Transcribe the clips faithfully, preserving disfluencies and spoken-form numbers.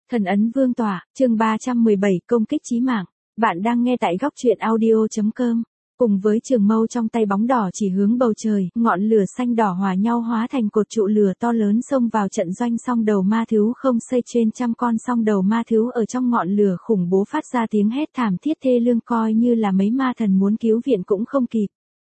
Thần ấn vương tỏa, chương ba trăm mười bảy công kích chí mạng. Bạn đang nghe tại góc truyện audio chấm com. Cùng với trường mâu trong tay bóng đỏ chỉ hướng bầu trời, ngọn lửa xanh đỏ hòa nhau hóa thành cột trụ lửa to lớn xông vào trận doanh song đầu ma thú không xây trên trăm con song đầu ma thú ở trong ngọn lửa khủng bố phát ra tiếng hét thảm thiết thê lương coi như là mấy ma thần muốn cứu viện cũng không kịp.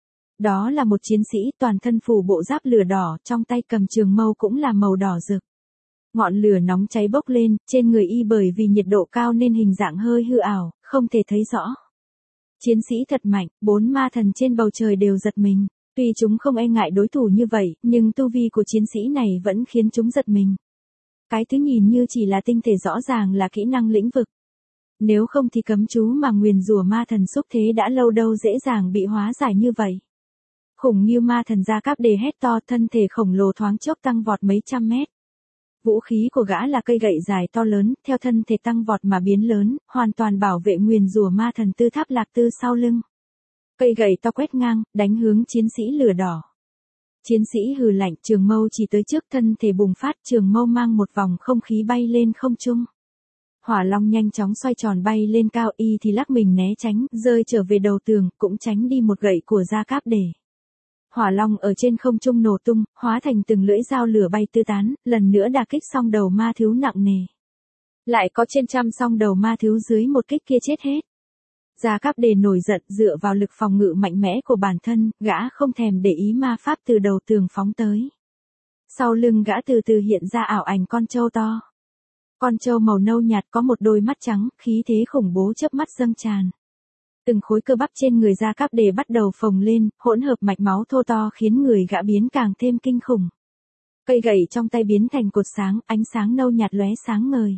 Đó là một chiến sĩ toàn thân phủ bộ giáp lửa đỏ, trong tay cầm trường mâu cũng là màu đỏ rực. Ngọn lửa nóng cháy bốc lên, trên người y bởi vì nhiệt độ cao nên hình dạng hơi hư ảo, không thể thấy rõ. Chiến sĩ thật mạnh, bốn ma thần trên bầu trời đều giật mình. Tuy chúng không e ngại đối thủ như vậy, nhưng tu vi của chiến sĩ này vẫn khiến chúng giật mình. Cái thứ nhìn như chỉ là tinh thể rõ ràng là kỹ năng lĩnh vực. Nếu không thì cấm chú mà nguyền rủa ma thần xúc thế đã lâu đâu dễ dàng bị hóa giải như vậy. Khủng Ngưu ma thần ra cáp đề hét to, thân thể khổng lồ thoáng chốc tăng vọt mấy trăm mét. Vũ khí của gã là cây gậy dài to lớn, theo thân thể tăng vọt mà biến lớn, hoàn toàn bảo vệ nguyền rủa ma thần tư tháp lạc tư sau lưng. Cây gậy to quét ngang, đánh hướng chiến sĩ lửa đỏ. Chiến sĩ hừ lạnh, trường mâu chỉ tới trước thân thể bùng phát, trường mâu mang một vòng không khí bay lên không trung. Hỏa long nhanh chóng xoay tròn bay lên cao, y thì lắc mình né tránh, rơi trở về đầu tường, cũng tránh đi một gậy của Gia Cáp Đề. Hỏa long ở trên không trung nổ tung, hóa thành từng lưỡi dao lửa bay tứ tán, lần nữa đả kích song đầu ma thú nặng nề. Lại có trên trăm song đầu ma thú dưới một kích kia chết hết. Gia Cáp Đề nổi giận, dựa vào lực phòng ngự mạnh mẽ của bản thân, gã không thèm để ý ma pháp từ đầu tường phóng tới. Sau lưng gã từ từ hiện ra ảo ảnh con trâu to. Con trâu màu nâu nhạt có một đôi mắt trắng, khí thế khủng bố chớp mắt dâng tràn. Từng khối cơ bắp trên người Gia Cáp Đề bắt đầu phồng lên, hỗn hợp mạch máu thô to khiến người gã biến càng thêm kinh khủng. Cây gậy trong tay biến thành cột sáng, ánh sáng nâu nhạt lóe sáng ngời.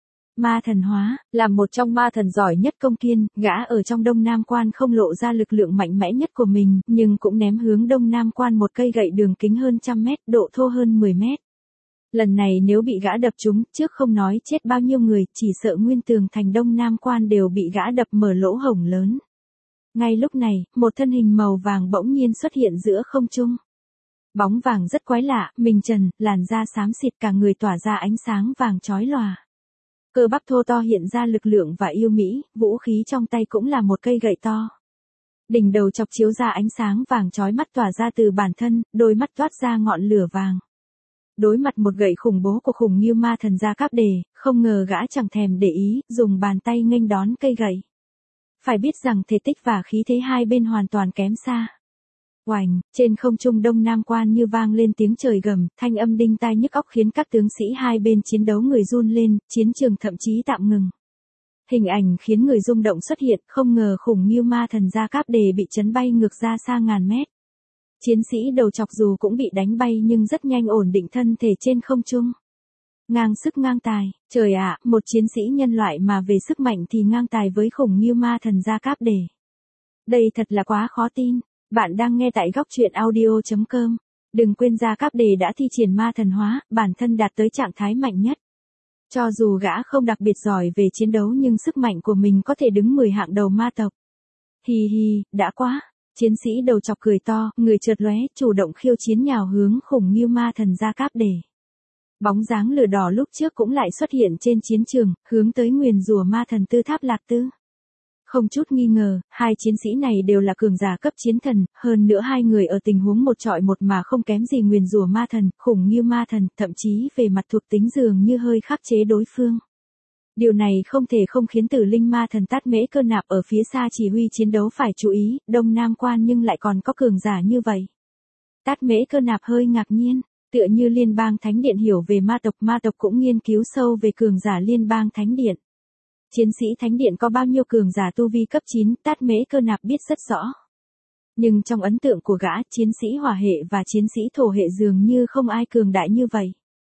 Ma thần hóa, là một trong ma thần giỏi nhất công kiên, gã ở trong Đông Nam Quan không lộ ra lực lượng mạnh mẽ nhất của mình, nhưng cũng ném hướng Đông Nam Quan một cây gậy đường kính hơn trăm mét, độ thô hơn mười mét. Lần này nếu bị gã đập trúng, trước không nói chết bao nhiêu người, chỉ sợ nguyên tường thành Đông Nam Quan đều bị gã đập mở lỗ hổng lớn. Ngay lúc này, một thân hình màu vàng bỗng nhiên xuất hiện giữa không trung. Bóng vàng rất quái lạ, mình trần, làn da xám xịt, cả người tỏa ra ánh sáng vàng chói lòa. Cơ bắp thô to hiện ra lực lượng và yêu mỹ, vũ khí trong tay cũng là một cây gậy to. Đỉnh đầu chọc chiếu ra ánh sáng vàng chói mắt tỏa ra từ bản thân, đôi mắt toát ra ngọn lửa vàng. Đối mặt một gậy khủng bố của khủng Ngưu ma thần Gia Cáp Đề, không ngờ gã chẳng thèm để ý, dùng bàn tay nghênh đón cây gậy. Phải biết rằng thể tích và khí thế hai bên hoàn toàn kém xa. Oành, trên không trung Đông Nam Quan như vang lên tiếng trời gầm, thanh âm đinh tai nhức óc khiến các tướng sĩ hai bên chiến đấu người run lên, chiến trường thậm chí tạm ngừng. Hình ảnh khiến người rung động xuất hiện, không ngờ khủng Ngưu ma thần Gia Cáp Đề bị chấn bay ngược ra xa ngàn mét. Chiến sĩ đầu chọc dù cũng bị đánh bay nhưng rất nhanh ổn định thân thể trên không trung. Ngang sức ngang tài, trời ạ, một chiến sĩ nhân loại mà về sức mạnh thì ngang tài với khủng Ngưu ma thần Gia Cáp Đề. Đây thật là quá khó tin. Bạn đang nghe tại góc truyện audio chấm com. Đừng quên Gia Cáp Đề đã thi triển ma thần hóa, bản thân đạt tới trạng thái mạnh nhất. Cho dù gã không đặc biệt giỏi về chiến đấu nhưng sức mạnh của mình có thể đứng mười hạng đầu ma tộc. Hi hi, đã quá. Chiến sĩ đầu chọc cười to, người chợt lóe, chủ động khiêu chiến nhào hướng khủng Ngưu ma thần Gia Cáp Đề. Bóng dáng lửa đỏ lúc trước cũng lại xuất hiện trên chiến trường, hướng tới nguyền rủa ma thần tư tháp lạc tư. Không chút nghi ngờ, hai chiến sĩ này đều là cường giả cấp chiến thần, hơn nữa hai người ở tình huống một trọi một mà không kém gì nguyền rủa ma thần, khủng Ngưu ma thần, thậm chí về mặt thuộc tính dường như hơi khắc chế đối phương. Điều này không thể không khiến Tử Linh ma thần Tát Mễ Cơ Nạp ở phía xa chỉ huy chiến đấu phải chú ý, Đông Nam Quan nhưng lại còn có cường giả như vậy. Tát Mễ Cơ Nạp hơi ngạc nhiên, tựa như Liên bang Thánh Điện hiểu về ma tộc, ma tộc cũng nghiên cứu sâu về cường giả Liên bang Thánh Điện. Chiến sĩ Thánh Điện có bao nhiêu cường giả tu vi cấp chín, Tát Mễ Cơ Nạp biết rất rõ. Nhưng trong ấn tượng của gã, chiến sĩ hỏa hệ và chiến sĩ thổ hệ dường như không ai cường đại như vậy.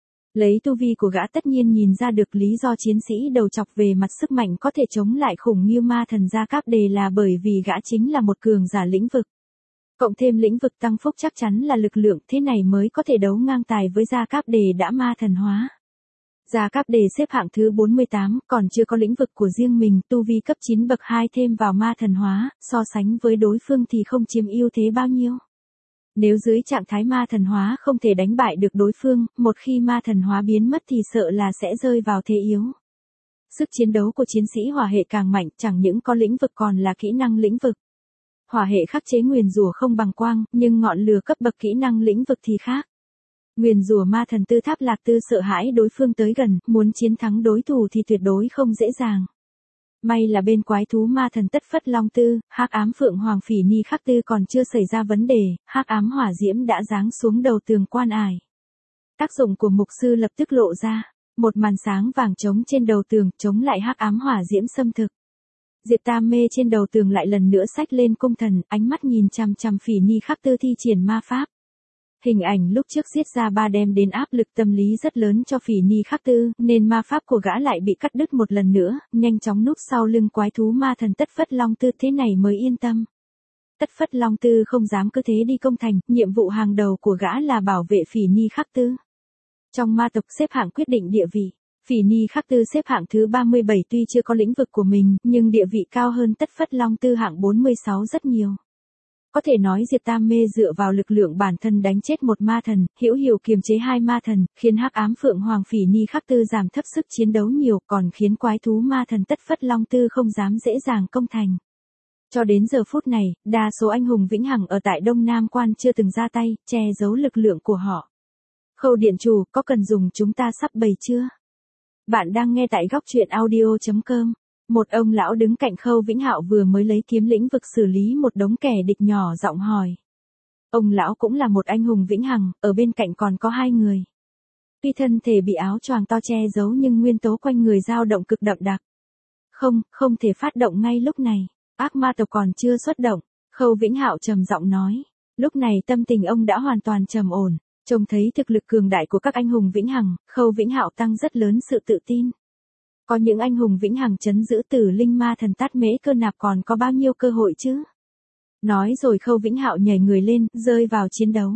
Lấy tu vi của gã tất nhiên nhìn ra được lý do chiến sĩ đầu chọc về mặt sức mạnh có thể chống lại khủng Ngưu ma thần Gia Cáp Đề là bởi vì gã chính là một cường giả lĩnh vực. Cộng thêm lĩnh vực tăng phúc chắc chắn là lực lượng, thế này mới có thể đấu ngang tài với Gia Cáp Đề đã ma thần hóa. Gia Cáp Đề xếp hạng thứ bốn mươi tám, còn chưa có lĩnh vực của riêng mình, tu vi cấp chín bậc hai thêm vào ma thần hóa, so sánh với đối phương thì không chiếm ưu thế bao nhiêu. Nếu dưới trạng thái ma thần hóa không thể đánh bại được đối phương, một khi ma thần hóa biến mất thì sợ là sẽ rơi vào thế yếu. Sức chiến đấu của chiến sĩ hỏa hệ càng mạnh, chẳng những có lĩnh vực còn là kỹ năng lĩnh vực. Hỏa hệ khắc chế nguyền rủa không bằng quang, nhưng ngọn lửa cấp bậc kỹ năng lĩnh vực thì khác. Nguyền rủa ma thần tư tháp lạc tư sợ hãi đối phương tới gần, muốn chiến thắng đối thủ thì tuyệt đối không dễ dàng. May là bên quái thú ma thần tất phất long tư, hắc ám phượng hoàng phỉ ni khắc tư còn chưa xảy ra vấn đề, hắc ám hỏa diễm đã giáng xuống đầu tường quan ải. Tác dụng của mục sư lập tức lộ ra, một màn sáng vàng trống trên đầu tường, chống lại hắc ám hỏa diễm xâm thực. Diệt Tam Mê trên đầu tường lại lần nữa xách lên cung thần, ánh mắt nhìn chằm chằm phỉ ni khắc tư thi triển ma pháp. Hình ảnh lúc trước giết ra ba đem đến áp lực tâm lý rất lớn cho phỉ ni khắc tư, nên ma pháp của gã lại bị cắt đứt một lần nữa, nhanh chóng núp sau lưng quái thú ma thần tất phất long tư, thế này mới yên tâm. Tất phất long tư không dám cứ thế đi công thành, nhiệm vụ hàng đầu của gã là bảo vệ phỉ ni khắc tư. Trong ma tộc xếp hạng quyết định địa vị, phỉ ni khắc tư xếp hạng thứ ba mươi bảy, tuy chưa có lĩnh vực của mình, nhưng địa vị cao hơn tất phất long tư hạng bốn mươi sáu rất nhiều. Có thể nói Diệt Tam Mê dựa vào lực lượng bản thân đánh chết một ma thần, hữu hiệu kiềm chế hai ma thần, khiến hắc ám phượng hoàng phỉ ni khắc tư giảm thấp sức chiến đấu nhiều, còn khiến quái thú ma thần tất phất long tư không dám dễ dàng công thành. Cho đến giờ phút này, đa số anh hùng vĩnh hằng ở tại Đông Nam Quan chưa từng ra tay, che giấu lực lượng của họ. Khâu điện chủ, có cần dùng chúng ta sắp bày chưa? Bạn đang nghe tại góc truyện audio chấm com. Một ông lão đứng cạnh Khâu Vĩnh Hạo vừa mới lấy kiếm lĩnh vực xử lý một đống kẻ địch nhỏ giọng hỏi. Ông lão cũng là một anh hùng vĩnh hằng, ở bên cạnh còn có hai người. Tuy thân thể bị áo choàng to che giấu nhưng nguyên tố quanh người dao động cực đậm đặc. Không, không thể phát động ngay lúc này, ác ma tộc còn chưa xuất động, Khâu Vĩnh Hạo trầm giọng nói. Lúc này tâm tình ông đã hoàn toàn trầm ổn, trông thấy thực lực cường đại của các anh hùng vĩnh hằng, Khâu Vĩnh Hạo tăng rất lớn sự tự tin. Có những anh hùng vĩnh hằng trấn giữ Tử Linh ma thần Tát Mễ Cơ Nạp còn có bao nhiêu cơ hội chứ? Nói rồi Khâu Vĩnh Hạo nhảy người lên, rơi vào chiến đấu.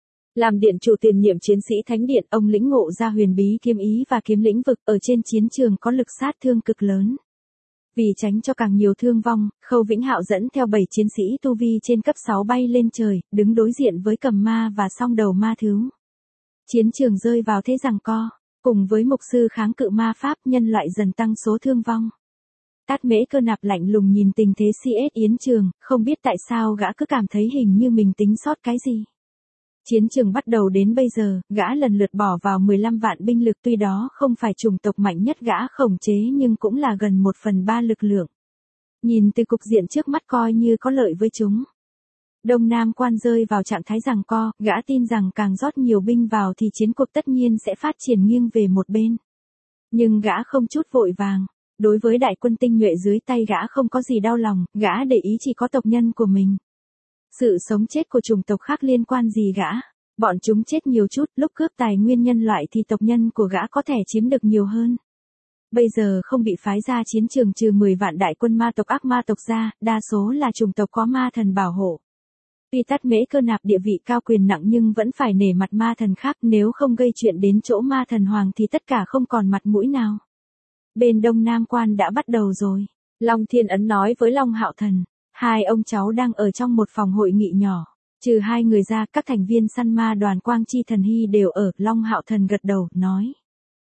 Làm điện chủ tiền nhiệm chiến sĩ thánh điện, ông lĩnh ngộ ra huyền bí kiếm ý và kiếm lĩnh vực, ở trên chiến trường có lực sát thương cực lớn. Vì tránh cho càng nhiều thương vong, Khâu Vĩnh Hạo dẫn theo bảy chiến sĩ tu vi trên cấp sáu bay lên trời, đứng đối diện với cầm ma và song đầu ma thú. Chiến trường rơi vào thế giằng co. Cùng với mục sư kháng cự ma pháp, nhân loại dần tăng số thương vong. Tát Mễ Cơ Nạp lạnh lùng nhìn tình thế xê ét Yến Trường, không biết tại sao gã cứ cảm thấy hình như mình tính sót cái gì. Chiến trường bắt đầu đến bây giờ, gã lần lượt bỏ vào mười lăm vạn binh lực, tuy đó không phải chủng tộc mạnh nhất gã khống chế nhưng cũng là gần một phần ba lực lượng. Nhìn từ cục diện trước mắt coi như có lợi với chúng. Đông Nam Quan rơi vào trạng thái giằng co, gã tin rằng càng rót nhiều binh vào thì chiến cuộc tất nhiên sẽ phát triển nghiêng về một bên. Nhưng gã không chút vội vàng, đối với đại quân tinh nhuệ dưới tay gã không có gì đau lòng, gã để ý chỉ có tộc nhân của mình. Sự sống chết của chủng tộc khác liên quan gì gã, bọn chúng chết nhiều chút, lúc cướp tài nguyên nhân loại thì tộc nhân của gã có thể chiếm được nhiều hơn. Bây giờ không bị phái ra chiến trường trừ mười vạn đại quân ma tộc ác ma tộc ra, đa số là chủng tộc có ma thần bảo hộ. Tuy Tát Mễ Cơ Nạp địa vị cao quyền nặng nhưng vẫn phải nể mặt ma thần khác, nếu không gây chuyện đến chỗ ma thần hoàng thì tất cả không còn mặt mũi nào. Bên Đông Nam Quan đã bắt đầu rồi. Long Thiên Ấn nói với Long Hạo Thần, hai ông cháu đang ở trong một phòng hội nghị nhỏ. Trừ hai người ra, các thành viên săn ma đoàn Quang Chi Thần Hy đều ở. Long Hạo Thần gật đầu, nói.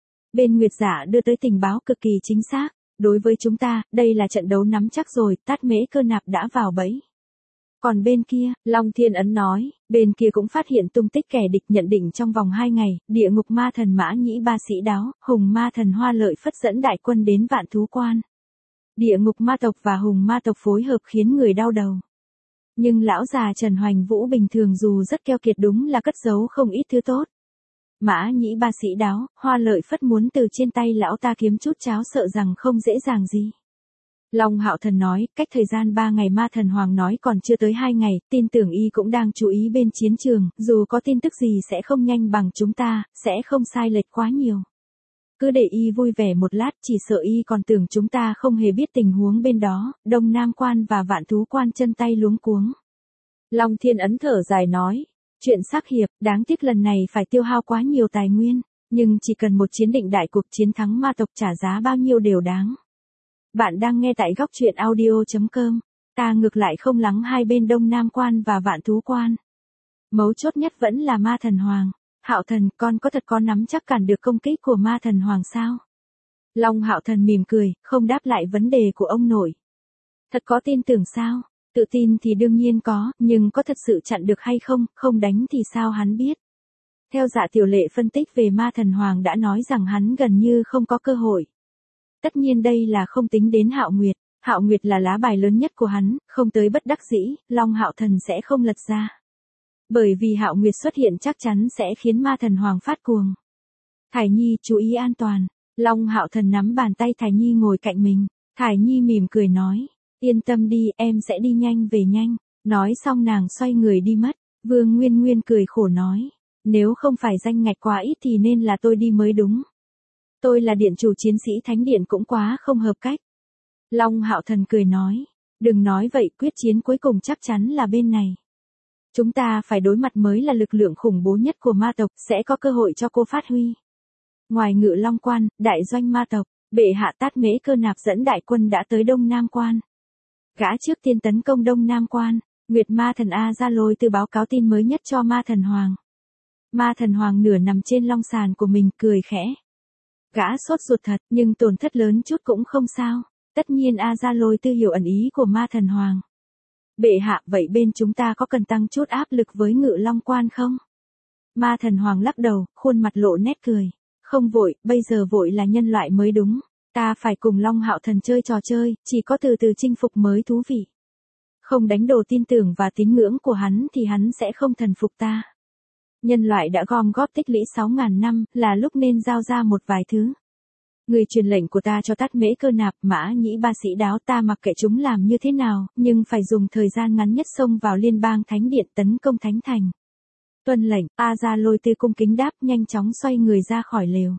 Bên Nguyệt Giả đưa tới tình báo cực kỳ chính xác. Đối với chúng ta, đây là trận đấu nắm chắc rồi, Tát Mễ Cơ Nạp đã vào bẫy. Còn bên kia, Long Thiên Ấn nói, bên kia cũng phát hiện tung tích kẻ địch, nhận định trong vòng hai ngày, địa ngục ma thần Mã Nhĩ Ba Sĩ Đáo, hùng ma thần Hoa Lợi Phất dẫn đại quân đến Vạn Thú Quan. Địa ngục ma tộc và hùng ma tộc phối hợp khiến người đau đầu. Nhưng lão già Trần Hoành Vũ bình thường dù rất keo kiệt đúng là cất giấu không ít thứ tốt. Mã Nhĩ Ba Sĩ Đáo, Hoa Lợi Phất muốn từ trên tay lão ta kiếm chút cháo sợ rằng không dễ dàng gì. Long Hạo Thần nói, cách thời gian ba ngày ma thần hoàng nói còn chưa tới hai ngày, tin tưởng y cũng đang chú ý bên chiến trường, dù có tin tức gì sẽ không nhanh bằng chúng ta, sẽ không sai lệch quá nhiều. Cứ để y vui vẻ một lát, chỉ sợ y còn tưởng chúng ta không hề biết tình huống bên đó. Đông Nam Quan và Vạn Thú Quan chân tay luống cuống. Long Thiên Ấn thở dài nói, chuyện sắc hiệp, đáng tiếc lần này phải tiêu hao quá nhiều tài nguyên, nhưng chỉ cần một chiến định đại cuộc chiến thắng ma tộc trả giá bao nhiêu đều đáng. Bạn đang nghe tại góc truyện audio chấm com. Ta ngược lại không lắng hai bên Đông Nam Quan và Vạn Thú Quan. Mấu chốt nhất vẫn là ma thần hoàng. Hạo Thần, con có thật có nắm chắc cản được công kích của ma thần hoàng sao? Long Hạo Thần mỉm cười, không đáp lại vấn đề của ông nội. Thật có tin tưởng sao? Tự tin thì đương nhiên có, nhưng có thật sự chặn được hay không, không đánh thì sao hắn biết. Theo Dạ Tiểu Lệ phân tích về Ma Thần Hoàng đã nói rằng hắn gần như không có cơ hội. Tất nhiên đây là không tính đến Hạo Nguyệt. Hạo Nguyệt là lá bài lớn nhất của hắn, không tới bất đắc dĩ, Long Hạo Thần sẽ không lật ra. Bởi vì Hạo Nguyệt xuất hiện chắc chắn sẽ khiến Ma Thần Hoàng phát cuồng. Thải Nhi chú ý an toàn. Long Hạo Thần nắm bàn tay Thải Nhi ngồi cạnh mình. Thải Nhi mỉm cười nói. Yên tâm đi, em sẽ đi nhanh về nhanh. Nói xong nàng xoay người đi mất. Vương Nguyên Nguyên cười khổ nói. Nếu không phải danh ngạch quá ít thì nên là tôi đi mới đúng. Tôi là điện chủ chiến sĩ thánh điện cũng quá không hợp cách. Long Hạo Thần cười nói. Đừng nói vậy, quyết chiến cuối cùng chắc chắn là bên này. Chúng ta phải đối mặt mới là lực lượng khủng bố nhất của ma tộc, sẽ có cơ hội cho cô phát huy. Ngoài Ngự Long Quan, đại doanh ma tộc, bệ hạ Tát Mễ Cơ Nạp dẫn đại quân đã tới Đông Nam Quan. Gã trước tiên tấn công Đông Nam Quan, Nguyệt Ma Thần A Gia Lôi từ báo cáo tin mới nhất cho Ma Thần Hoàng. Ma Thần Hoàng nửa nằm trên long sàn của mình cười khẽ. Gã sốt ruột thật, nhưng tổn thất lớn chút cũng không sao. Tất nhiên A Gia Lôi tư hiểu ẩn ý của Ma Thần Hoàng. Bệ hạ, vậy bên chúng ta có cần tăng chút áp lực với Ngự Long Quan không? Ma Thần Hoàng lắc đầu, khuôn mặt lộ nét cười. Không vội, bây giờ vội là nhân loại mới đúng. Ta phải cùng Long Hạo Thần chơi trò chơi, chỉ có từ từ chinh phục mới thú vị. Không đánh đổ tin tưởng và tín ngưỡng của hắn thì hắn sẽ không thần phục ta. Nhân loại đã gom góp tích lũy sáu ngàn năm, là lúc nên giao ra một vài thứ. Người truyền lệnh của ta cho Tát Mễ Cơ Nạp, Mã Nhĩ ba sĩ đáo, ta mặc kệ chúng làm như thế nào, nhưng phải dùng thời gian ngắn nhất xông vào liên bang thánh điện tấn công thánh thành. Tuân lệnh, A Gia Lôi Tư cung kính đáp, nhanh chóng xoay người ra khỏi lều.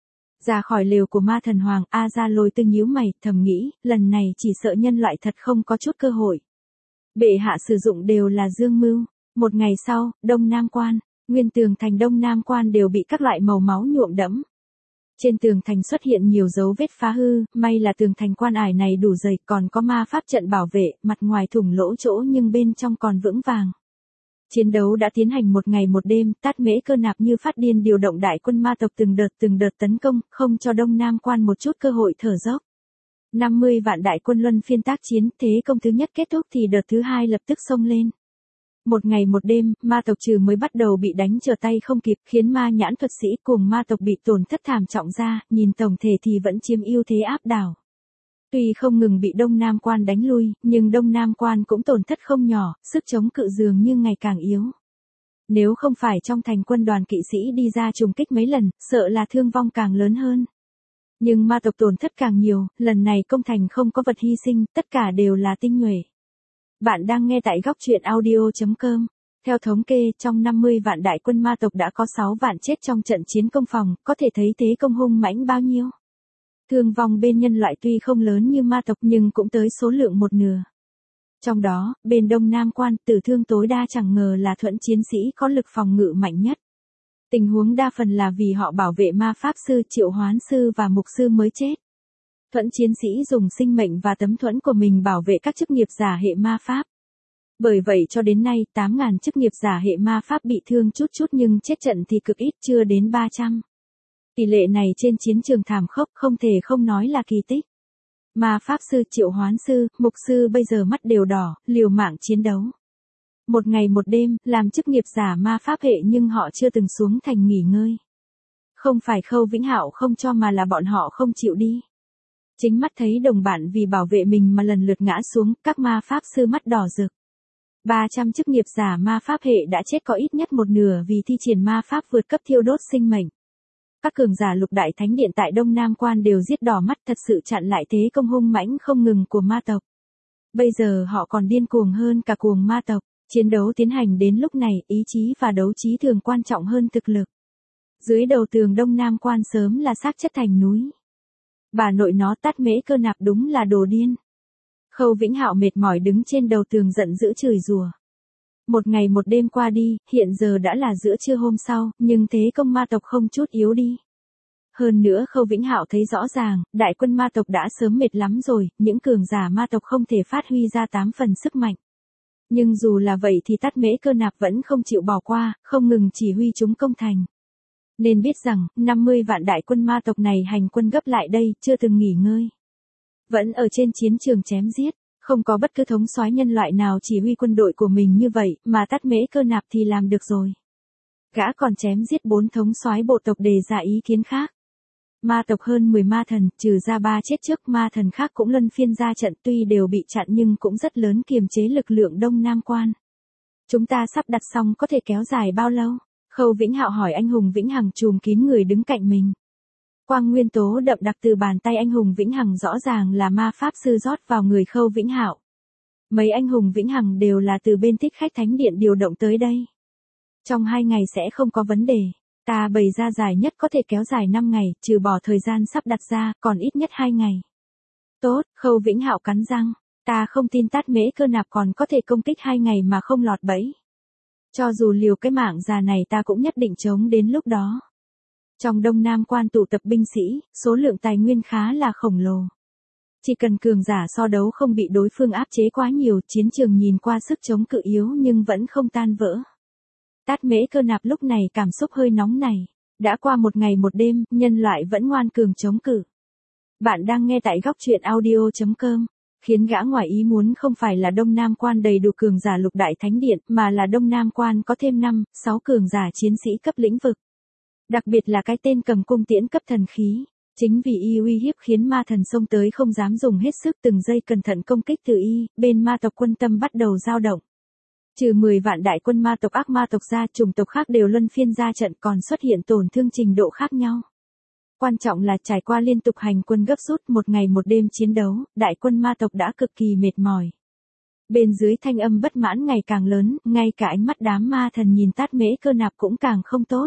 Ra khỏi lều của Ma Thần Hoàng, A Gia Lôi Tư nhíu mày, thầm nghĩ, lần này chỉ sợ nhân loại thật không có chút cơ hội. Bệ hạ sử dụng đều là dương mưu. Một ngày sau, Đông Nam Quan, nguyên tường thành Đông Nam Quan đều bị các loại màu máu nhuộm đẫm. Trên tường thành xuất hiện nhiều dấu vết phá hư, may là tường thành quan ải này đủ dày, còn có ma pháp trận bảo vệ, mặt ngoài thủng lỗ chỗ nhưng bên trong còn vững vàng. Chiến đấu đã tiến hành một ngày một đêm, Tát Mễ Cơ Nạp như phát điên điều động đại quân ma tộc từng đợt từng đợt tấn công, không cho Đông Nam Quan một chút cơ hội thở dốc. năm mươi vạn đại quân luân phiên tác chiến, thế công thứ nhất kết thúc thì đợt thứ hai lập tức xông lên. Một ngày một đêm, ma tộc trừ mới bắt đầu bị đánh trở tay không kịp, khiến ma nhãn thuật sĩ cùng ma tộc bị tổn thất thảm trọng ra, nhìn tổng thể thì vẫn chiếm ưu thế áp đảo. Tuy không ngừng bị Đông Nam Quan đánh lui, nhưng Đông Nam Quan cũng tổn thất không nhỏ, sức chống cự dường như ngày càng yếu. Nếu không phải trong thành quân đoàn kỵ sĩ đi ra trùng kích mấy lần, sợ là thương vong càng lớn hơn. Nhưng ma tộc tổn thất càng nhiều, lần này công thành không có vật hy sinh, tất cả đều là tinh nhuệ. Bạn đang nghe tại góc truyện audio chấm com. Theo thống kê, trong năm mươi vạn đại quân ma tộc đã có sáu vạn chết trong trận chiến công phòng, có thể thấy thế công hung mãnh bao nhiêu. Thương vong bên nhân loại tuy không lớn như ma tộc nhưng cũng tới số lượng một nửa. Trong đó, bên Đông Nam Quan, tử thương tối đa chẳng ngờ là Thuẫn chiến sĩ có lực phòng ngự mạnh nhất. Tình huống đa phần là vì họ bảo vệ ma pháp sư, triệu hoán sư và mục sư mới chết. Thuẫn chiến sĩ dùng sinh mệnh và tấm thuẫn của mình bảo vệ các chức nghiệp giả hệ ma pháp. Bởi vậy cho đến nay, tám nghìn chức nghiệp giả hệ ma pháp bị thương chút chút nhưng chết trận thì cực ít, chưa đến ba trăm. Tỷ lệ này trên chiến trường thảm khốc, không thể không nói là kỳ tích. Ma pháp sư, triệu hoán sư, mục sư bây giờ mắt đều đỏ, liều mạng chiến đấu. Một ngày một đêm, làm chức nghiệp giả ma pháp hệ nhưng họ chưa từng xuống thành nghỉ ngơi. Không phải Khâu Vĩnh Hạo không cho mà là bọn họ không chịu đi. Chính mắt thấy đồng bạn vì bảo vệ mình mà lần lượt ngã xuống, các ma pháp sư mắt đỏ rực. ba trăm chức nghiệp giả ma pháp hệ đã chết có ít nhất một nửa vì thi triển ma pháp vượt cấp thiêu đốt sinh mệnh. Các cường giả lục đại thánh điện tại Đông Nam Quan đều giết đỏ mắt, thật sự chặn lại thế công hung mãnh không ngừng của ma tộc. Bây giờ họ còn điên cuồng hơn cả cuồng ma tộc. Chiến đấu tiến hành đến lúc này, ý chí và đấu trí thường quan trọng hơn thực lực. Dưới đầu tường Đông Nam Quan sớm là xác chất thành núi. Bà nội nó Tát Mễ Cơ Nạp đúng là đồ điên. Khâu Vĩnh Hạo mệt mỏi đứng trên đầu tường giận dữ chửi rủa. Một ngày một đêm qua đi, hiện giờ đã là giữa trưa hôm sau, nhưng thế công ma tộc không chút yếu đi. Hơn nữa Khâu Vĩnh Hạo thấy rõ ràng, đại quân ma tộc đã sớm mệt lắm rồi, những cường giả ma tộc không thể phát huy ra tám phần sức mạnh. Nhưng dù là vậy thì Tát Mễ Cơ Nạp vẫn không chịu bỏ qua, không ngừng chỉ huy chúng công thành. Nên biết rằng, năm mươi vạn đại quân ma tộc này hành quân gấp lại đây, chưa từng nghỉ ngơi. Vẫn ở trên chiến trường chém giết, không có bất cứ thống soái nhân loại nào chỉ huy quân đội của mình như vậy, mà Tát Mễ Cơ Nạp thì làm được rồi. Gã còn chém giết bốn thống soái bộ tộc đề ra ý kiến khác. Ma tộc hơn mười ma thần, trừ ra ba chết trước, ma thần khác cũng luân phiên ra trận, tuy đều bị chặn nhưng cũng rất lớn kiềm chế lực lượng Đông Nam Quan. Chúng ta sắp đặt xong có thể kéo dài bao lâu? Khâu Vĩnh Hạo hỏi anh hùng Vĩnh Hằng trùm kín người đứng cạnh mình. Quang nguyên tố đậm đặc từ bàn tay anh hùng Vĩnh Hằng rõ ràng là ma pháp sư rót vào người Khâu Vĩnh Hạo. Mấy anh hùng Vĩnh Hằng đều là từ bên Thích Khách Thánh Điện điều động tới đây. Trong hai ngày sẽ không có vấn đề. Ta bày ra dài nhất có thể kéo dài năm ngày, trừ bỏ thời gian sắp đặt ra, còn ít nhất hai ngày. Tốt, Khâu Vĩnh Hạo cắn răng. Ta không tin Tát Mễ Cơ Nạp còn có thể công kích hai ngày mà không lọt bẫy. Cho dù liều cái mạng già này ta cũng nhất định chống đến lúc đó. Trong Đông Nam Quan tụ tập binh sĩ, số lượng tài nguyên khá là khổng lồ. Chỉ cần cường giả so đấu không bị đối phương áp chế quá nhiều, chiến trường nhìn qua sức chống cự yếu nhưng vẫn không tan vỡ. Tát Mễ Cơ Nạp lúc này cảm xúc hơi nóng này. Đã qua một ngày một đêm, nhân loại vẫn ngoan cường chống cự. Bạn đang nghe tại góc truyện audio chấm com. Khiến gã ngoài ý muốn không phải là Đông Nam Quan đầy đủ cường giả lục đại thánh điện, mà là Đông Nam Quan có thêm năm, sáu cường giả chiến sĩ cấp lĩnh vực. Đặc biệt là cái tên cầm cung tiễn cấp thần khí. Chính vì y uy hiếp khiến ma thần xông tới không dám dùng hết sức, từng giây cẩn thận công kích từ y, bên ma tộc quân tâm bắt đầu dao động. Trừ mười vạn đại quân ma tộc ác ma tộc ra, chủng tộc khác đều luân phiên ra trận, còn xuất hiện tổn thương trình độ khác nhau. Quan trọng là trải qua liên tục hành quân gấp rút một ngày một đêm chiến đấu, đại quân ma tộc đã cực kỳ mệt mỏi. Bên dưới thanh âm bất mãn ngày càng lớn, ngay cả ánh mắt đám ma thần nhìn Tát Mễ Cơ Nạp cũng càng không tốt.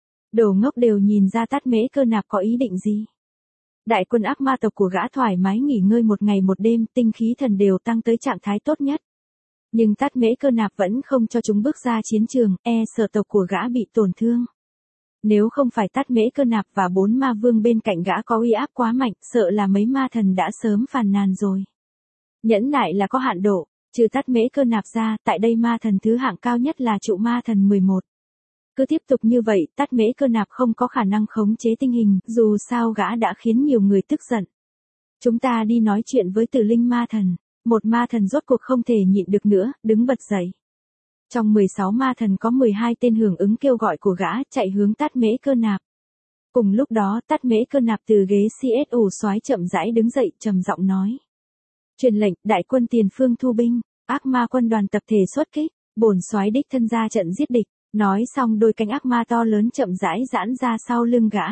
Đồ ngốc đều nhìn ra Tát Mễ Cơ Nạp có ý định gì. Đại quân ác ma tộc của gã thoải mái nghỉ ngơi một ngày một đêm, tinh khí thần đều tăng tới trạng thái tốt nhất. Nhưng Tát Mễ Cơ Nạp vẫn không cho chúng bước ra chiến trường, e sợ tộc của gã bị tổn thương. Nếu không phải Tát Mễ Cơ Nạp và bốn ma vương bên cạnh gã có uy áp quá mạnh, sợ là mấy ma thần đã sớm phàn nàn rồi. Nhẫn nại là có hạn độ, trừ Tát Mễ Cơ Nạp ra, tại đây ma thần thứ hạng cao nhất là trụ ma thần mười một. Cứ tiếp tục như vậy, Tát Mễ Cơ Nạp không có khả năng khống chế tình hình, dù sao gã đã khiến nhiều người tức giận. Chúng ta đi nói chuyện với Tử Linh ma thần. Một ma thần rốt cuộc không thể nhịn được nữa, đứng bật dậy. Trong mười sáu ma thần có mười hai tên hưởng ứng kêu gọi của gã, chạy hướng Tát Mễ Cơ Nạp. Cùng lúc đó, Tát Mễ Cơ Nạp từ ghế xê ét ủ soái chậm rãi đứng dậy, trầm giọng nói: "Truyền lệnh, đại quân tiền phương thu binh, ác ma quân đoàn tập thể xuất kích, bổn soái đích thân ra trận giết địch." Nói xong đôi cánh ác ma to lớn chậm rãi giãn ra sau lưng gã.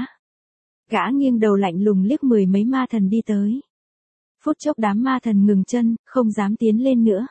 Gã nghiêng đầu lạnh lùng liếc mười mấy ma thần đi tới. Phút chốc đám ma thần ngừng chân, không dám tiến lên nữa.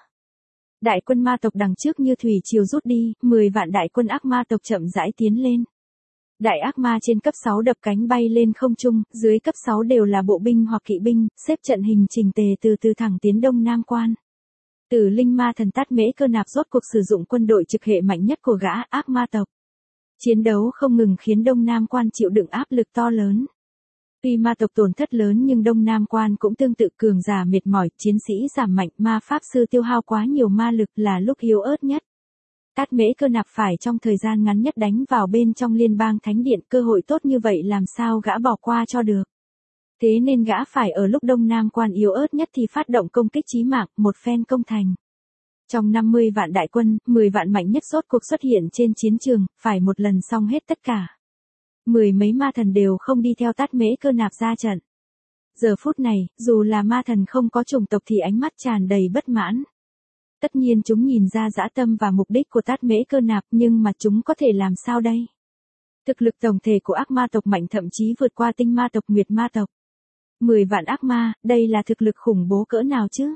Đại quân ma tộc đằng trước như thủy triều rút đi, mười vạn đại quân ác ma tộc chậm rãi tiến lên. Đại ác ma trên cấp sáu đập cánh bay lên không trung, dưới cấp sáu đều là bộ binh hoặc kỵ binh, xếp trận hình chỉnh tề từ từ thẳng tiến Đông Nam Quan. Tử Linh ma thần Tát Mễ Cơ Nạp rốt cuộc sử dụng quân đội trực hệ mạnh nhất của gã ác ma tộc. Chiến đấu không ngừng khiến Đông Nam Quan chịu đựng áp lực to lớn. Tuy ma tộc tổn thất lớn nhưng Đông Nam Quan cũng tương tự, cường giả mệt mỏi, chiến sĩ giảm mạnh, ma pháp sư tiêu hao quá nhiều ma lực là lúc yếu ớt nhất. Tát Mễ Cơ Nạp phải trong thời gian ngắn nhất đánh vào bên trong liên bang thánh điện, cơ hội tốt như vậy làm sao gã bỏ qua cho được. Thế nên gã phải ở lúc Đông Nam Quan yếu ớt nhất thì phát động công kích chí mạng, một phen công thành. Trong năm mươi vạn đại quân, mười vạn mạnh nhất rốt cuộc xuất hiện trên chiến trường, phải một lần xong hết tất cả. Mười mấy ma thần đều không đi theo Tát Mễ Cơ Nạp ra trận. Giờ phút này, dù là ma thần không có chủng tộc thì ánh mắt tràn đầy bất mãn. Tất nhiên chúng nhìn ra dã tâm và mục đích của Tát Mễ Cơ Nạp, nhưng mà chúng có thể làm sao đây? Thực lực tổng thể của ác ma tộc mạnh, thậm chí vượt qua tinh ma tộc, nguyệt ma tộc. Mười vạn ác ma, đây là thực lực khủng bố cỡ nào chứ?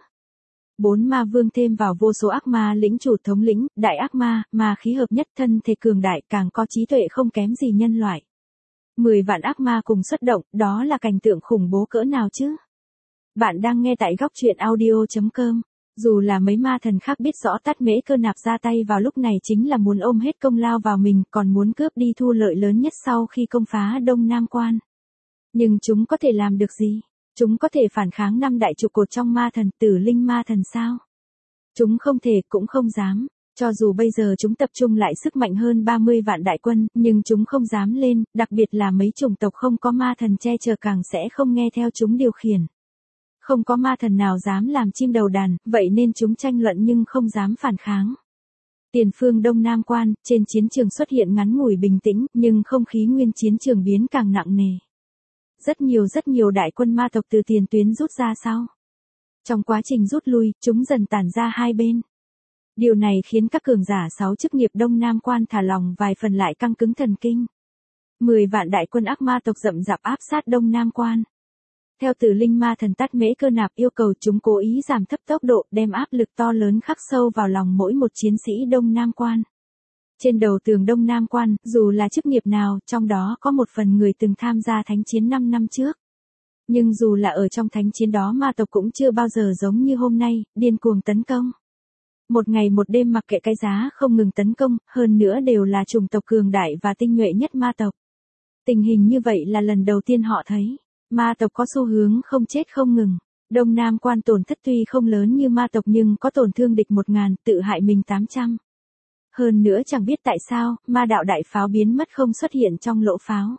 Bốn ma vương thêm vào vô số ác ma lĩnh chủ thống lĩnh, đại ác ma, ma khí hợp nhất, thân thể cường đại, càng có trí tuệ không kém gì nhân loại. Mười vạn ác ma cùng xuất động, đó là cảnh tượng khủng bố cỡ nào chứ? Bạn đang nghe tại góc truyện audio chấm com. Dù là mấy ma thần khác biết rõ Tát Mễ Cơ Nạp ra tay vào lúc này chính là muốn ôm hết công lao vào mình, còn muốn cướp đi thu lợi lớn nhất sau khi công phá Đông Nam Quan. Nhưng chúng có thể làm được gì? Chúng có thể phản kháng năm đại trụ cột trong ma thần, Tử Linh ma thần sao? Chúng không thể, cũng không dám. Cho dù bây giờ chúng tập trung lại sức mạnh hơn ba mươi vạn đại quân, nhưng chúng không dám lên, đặc biệt là mấy chủng tộc không có ma thần che chở càng sẽ không nghe theo chúng điều khiển. Không có ma thần nào dám làm chim đầu đàn, vậy nên chúng tranh luận nhưng không dám phản kháng. Tiền phương Đông Nam Quan, trên chiến trường xuất hiện ngắn ngủi bình tĩnh, nhưng không khí nguyên chiến trường biến càng nặng nề. Rất nhiều rất nhiều đại quân ma tộc từ tiền tuyến rút ra sau. Trong quá trình rút lui, chúng dần tản ra hai bên. Điều này khiến các cường giả sáu chức nghiệp Đông Nam Quan thả lòng vài phần lại căng cứng thần kinh. Mười vạn đại quân ác ma tộc rậm rạp áp sát Đông Nam Quan. Theo Tử Linh Ma Thần Tát Mễ Cơ Nạp yêu cầu chúng cố ý giảm thấp tốc độ, đem áp lực to lớn khắc sâu vào lòng mỗi một chiến sĩ Đông Nam Quan. Trên đầu tường Đông Nam Quan, dù là chức nghiệp nào, trong đó có một phần người từng tham gia thánh chiến năm năm trước. Nhưng dù là ở trong thánh chiến đó ma tộc cũng chưa bao giờ giống như hôm nay, điên cuồng tấn công. Một ngày một đêm mặc kệ cái giá không ngừng tấn công, hơn nữa đều là chủng tộc cường đại và tinh nhuệ nhất ma tộc. Tình hình như vậy là lần đầu tiên họ thấy. Ma tộc có xu hướng không chết không ngừng. Đông Nam Quan tổn thất tuy không lớn như ma tộc nhưng có tổn thương địch một ngàn, tự hại mình tám trăm. Hơn nữa chẳng biết tại sao, ma đạo đại pháo biến mất không xuất hiện trong lỗ pháo.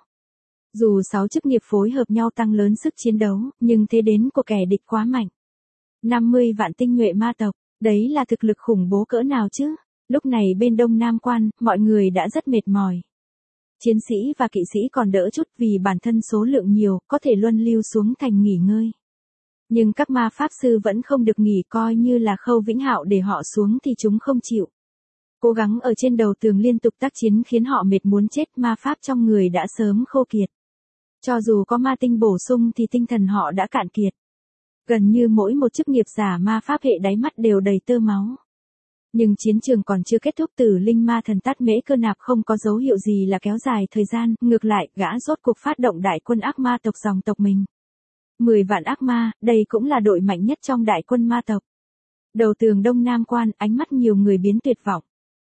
Dù sáu chức nghiệp phối hợp nhau tăng lớn sức chiến đấu, nhưng thế đến của kẻ địch quá mạnh. năm mươi vạn tinh nhuệ ma tộc, đấy là thực lực khủng bố cỡ nào chứ? Lúc này bên Đông Nam Quan, mọi người đã rất mệt mỏi. Chiến sĩ và kỵ sĩ còn đỡ chút vì bản thân số lượng nhiều, có thể luân lưu xuống thành nghỉ ngơi. Nhưng các ma pháp sư vẫn không được nghỉ, coi như là Khâu Vĩnh Hạo để họ xuống thì chúng không chịu. Cố gắng ở trên đầu tường liên tục tác chiến khiến họ mệt muốn chết, ma pháp trong người đã sớm khô kiệt. Cho dù có ma tinh bổ sung thì tinh thần họ đã cạn kiệt. Gần như mỗi một chức nghiệp giả ma pháp hệ đáy mắt đều đầy tơ máu. Nhưng chiến trường còn chưa kết thúc. Tử Linh Ma Thần Tát Mễ Cơ Nạp không có dấu hiệu gì là kéo dài thời gian, ngược lại, gã rốt cuộc phát động đại quân ác ma tộc dòng tộc mình. Mười vạn ác ma, đây cũng là đội mạnh nhất trong đại quân ma tộc. Đầu tường Đông Nam Quan, ánh mắt nhiều người biến tuyệt vọng.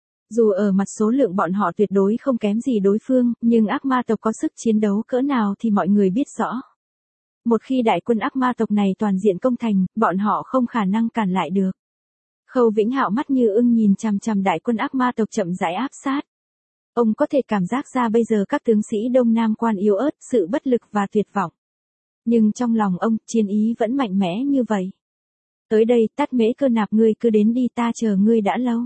Dù ở mặt số lượng bọn họ tuyệt đối không kém gì đối phương, nhưng ác ma tộc có sức chiến đấu cỡ nào thì mọi người biết rõ. Một khi đại quân ác ma tộc này toàn diện công thành, bọn họ không khả năng cản lại được. Khâu Vĩnh Hạo mắt như ưng nhìn chằm chằm đại quân ác ma tộc chậm rãi áp sát. Ông có thể cảm giác ra bây giờ các tướng sĩ Đông Nam Quan yếu ớt, sự bất lực và tuyệt vọng. Nhưng trong lòng ông, chiến ý vẫn mạnh mẽ như vậy. Tới đây, Tát Mễ Cơ Nạp, ngươi cứ đến đi, ta chờ ngươi đã lâu.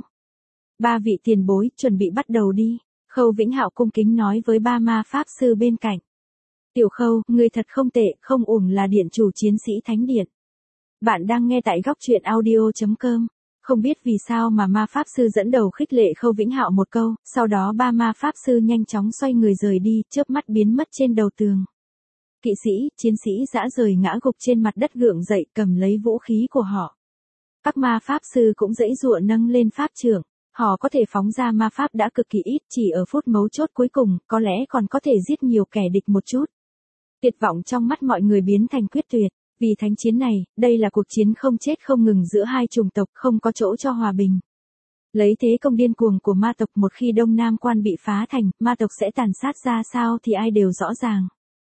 Ba vị tiền bối, chuẩn bị bắt đầu đi. Khâu Vĩnh Hạo cung kính nói với ba ma pháp sư bên cạnh. Tiểu Khâu, ngươi thật không tệ, không uổng là điện chủ chiến sĩ thánh điện. Bạn đang nghe tại góc truyện audio chấm com. Không biết vì sao mà ma pháp sư dẫn đầu khích lệ Khâu Vĩnh Hạo một câu, sau đó ba ma pháp sư nhanh chóng xoay người rời đi, chớp mắt biến mất trên đầu tường. Kỵ sĩ, chiến sĩ rã rời ngã gục trên mặt đất gượng dậy, cầm lấy vũ khí của họ. Các ma pháp sư cũng giãy giụa nâng lên pháp trượng. Họ có thể phóng ra ma pháp đã cực kỳ ít, chỉ ở phút mấu chốt cuối cùng, có lẽ còn có thể giết nhiều kẻ địch một chút. Tuyệt vọng trong mắt mọi người biến thành quyết tuyệt. Vì thánh chiến này, đây là cuộc chiến không chết không ngừng giữa hai chủng tộc, không có chỗ cho hòa bình. Lấy thế công điên cuồng của ma tộc, một khi Đông Nam Quan bị phá thành, ma tộc sẽ tàn sát ra sao thì ai đều rõ ràng.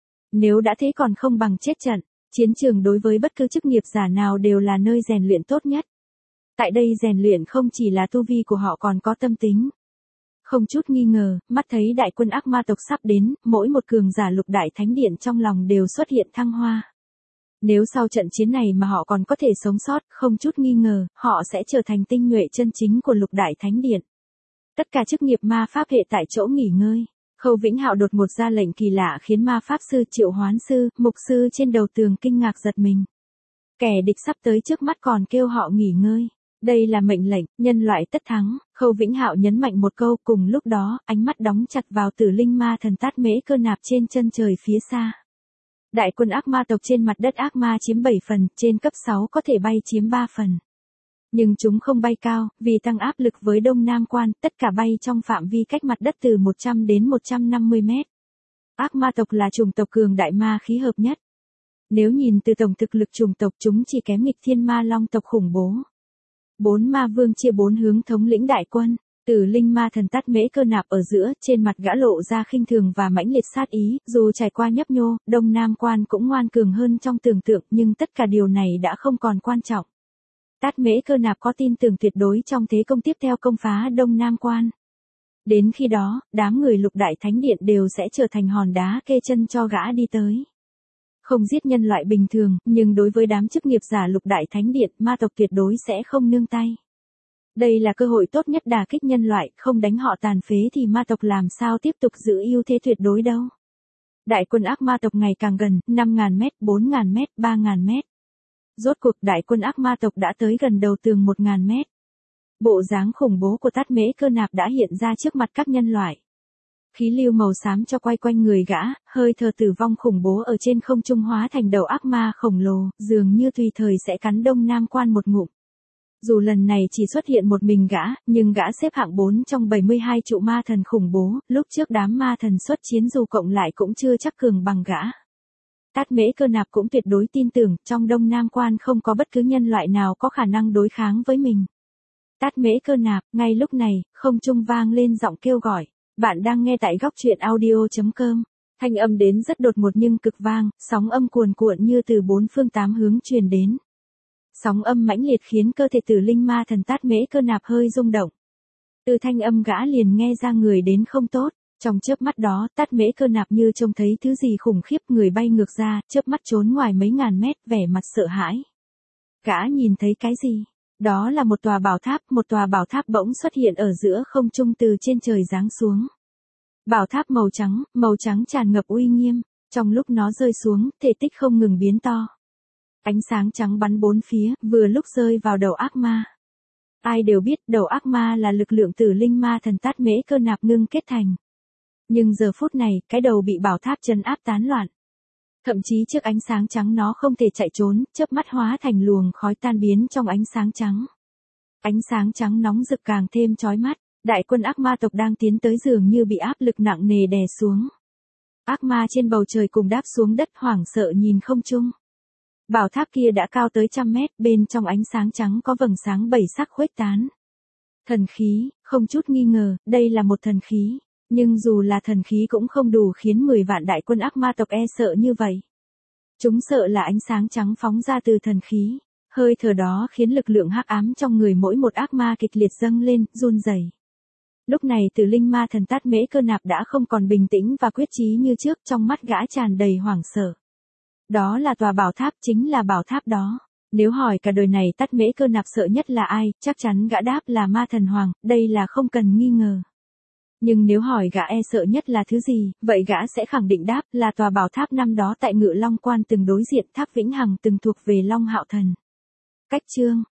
Nếu đã thế còn không bằng chết trận, chiến trường đối với bất cứ chức nghiệp giả nào đều là nơi rèn luyện tốt nhất. Tại đây rèn luyện không chỉ là tu vi của họ còn có tâm tính. Không chút nghi ngờ, mắt thấy đại quân ác ma tộc sắp đến, mỗi một cường giả lục đại thánh điện trong lòng đều xuất hiện thăng hoa. Nếu sau trận chiến này mà họ còn có thể sống sót, không chút nghi ngờ, họ sẽ trở thành tinh nhuệ chân chính của lục đại thánh điện. Tất cả chức nghiệp ma pháp hệ tại chỗ nghỉ ngơi. Khâu Vĩnh Hạo đột ngột ra lệnh kỳ lạ khiến ma pháp sư, triệu hoán sư, mục sư trên đầu tường kinh ngạc giật mình. Kẻ địch sắp tới trước mắt còn kêu họ nghỉ ngơi. Đây là mệnh lệnh, nhân loại tất thắng. Khâu Vĩnh Hạo nhấn mạnh một câu, cùng lúc đó, ánh mắt đóng chặt vào Tử Linh Ma Thần Tát Mễ Cơ Nạp trên chân trời phía xa. Đại quân ác ma tộc trên mặt đất ác ma chiếm bảy phần, trên cấp sáu có thể bay chiếm ba phần. Nhưng chúng không bay cao, vì tăng áp lực với Đông Nam Quan, tất cả bay trong phạm vi cách mặt đất từ một trăm đến một trăm năm mươi mét. Ác ma tộc là chủng tộc cường đại ma khí hợp nhất. Nếu nhìn từ tổng thực lực chủng tộc, chúng chỉ kém nghịch thiên ma long tộc khủng bố. Bốn ma vương chia bốn hướng thống lĩnh đại quân. Tử Linh Ma Thần Tát Mễ Cơ Nạp ở giữa, trên mặt gã lộ ra khinh thường và mãnh liệt sát ý, dù trải qua nhấp nhô, Đông Nam Quan cũng ngoan cường hơn trong tưởng tượng, nhưng tất cả điều này đã không còn quan trọng. Tát Mễ Cơ Nạp có tin tưởng tuyệt đối trong thế công tiếp theo công phá Đông Nam Quan. Đến khi đó, đám người Lục Đại Thánh Điện đều sẽ trở thành hòn đá kê chân cho gã đi tới. Không giết nhân loại bình thường, nhưng đối với đám chức nghiệp giả Lục Đại Thánh Điện, ma tộc tuyệt đối sẽ không nương tay. Đây là cơ hội tốt nhất đả kích nhân loại, không đánh họ tàn phế thì ma tộc làm sao tiếp tục giữ ưu thế tuyệt đối đâu. Đại quân ác ma tộc ngày càng gần, năm nghìn mét, bốn nghìn mét, ba nghìn mét. Rốt cuộc đại quân ác ma tộc đã tới gần đầu tường một nghìn mét. Bộ dáng khủng bố của Tát Mễ Cơ Nạp đã hiện ra trước mặt các nhân loại. Khí lưu màu xám cho quay quanh người gã, hơi thở tử vong khủng bố ở trên không trung hóa thành đầu ác ma khổng lồ, dường như tùy thời sẽ cắn Đông Nam Quan một ngụm. Dù lần này chỉ xuất hiện một mình gã, nhưng gã xếp hạng bốn trong bảy mươi hai trụ ma thần khủng bố, lúc trước đám ma thần xuất chiến dù cộng lại cũng chưa chắc cường bằng gã. Tát Mễ Cơ Nạp cũng tuyệt đối tin tưởng, trong Đông Nam Quan không có bất cứ nhân loại nào có khả năng đối kháng với mình. Tát Mễ Cơ Nạp, ngay lúc này, không trung vang lên giọng kêu gọi. Bạn đang nghe tại góc truyện audio chấm com. Thanh âm đến rất đột ngột nhưng cực vang, sóng âm cuồn cuộn như từ bốn phương tám hướng truyền đến. Sóng âm mãnh liệt khiến cơ thể tử linh ma thần Tát Mễ Cơ Nạp hơi rung động. Từ thanh âm gã liền nghe ra người đến không tốt. Trong chớp mắt đó, Tát Mễ Cơ Nạp như trông thấy thứ gì khủng khiếp, người bay ngược ra, chớp mắt trốn ngoài mấy ngàn mét, vẻ mặt sợ hãi. Gã nhìn thấy cái gì? Đó là một tòa bảo tháp, một tòa bảo tháp bỗng xuất hiện ở giữa không trung từ trên trời giáng xuống. Bảo tháp màu trắng, màu trắng tràn ngập uy nghiêm, trong lúc nó rơi xuống, thể tích không ngừng biến to. Ánh sáng trắng bắn bốn phía, vừa lúc rơi vào đầu ác ma. Ai đều biết đầu ác ma là lực lượng tử linh ma thần Tát Mễ Cơ Nạp ngưng kết thành. Nhưng giờ phút này, cái đầu bị bảo tháp trấn áp tán loạn. Thậm chí trước ánh sáng trắng nó không thể chạy trốn, chớp mắt hóa thành luồng khói tan biến trong ánh sáng trắng. Ánh sáng trắng nóng rực càng thêm chói mắt, đại quân ác ma tộc đang tiến tới dường như bị áp lực nặng nề đè xuống. Ác ma trên bầu trời cùng đáp xuống đất hoảng sợ nhìn không trung. Bảo tháp kia đã cao tới trăm mét, bên trong ánh sáng trắng có vầng sáng bảy sắc khuếch tán. Thần khí, không chút nghi ngờ, đây là một thần khí. Nhưng dù là thần khí cũng không đủ khiến mười vạn đại quân ác ma tộc e sợ như vậy. Chúng sợ là ánh sáng trắng phóng ra từ thần khí. Hơi thở đó khiến lực lượng hắc ám trong người mỗi một ác ma kịch liệt dâng lên, run rẩy. Lúc này tử linh ma thần Tát Mễ Cơ Nạp đã không còn bình tĩnh và quyết chí như trước, trong mắt gã tràn đầy hoảng sợ. Đó là tòa bảo tháp, chính là bảo tháp đó. Nếu hỏi cả đời này Tát Mễ Cơ Nạp sợ nhất là ai, chắc chắn gã đáp là ma thần hoàng, đây là không cần nghi ngờ. Nhưng nếu hỏi gã e sợ nhất là thứ gì, vậy gã sẽ khẳng định đáp là tòa bảo tháp năm đó tại Ngự Long Quan từng đối diện, tháp vĩnh hằng từng thuộc về Long Hạo Thần. Cách chương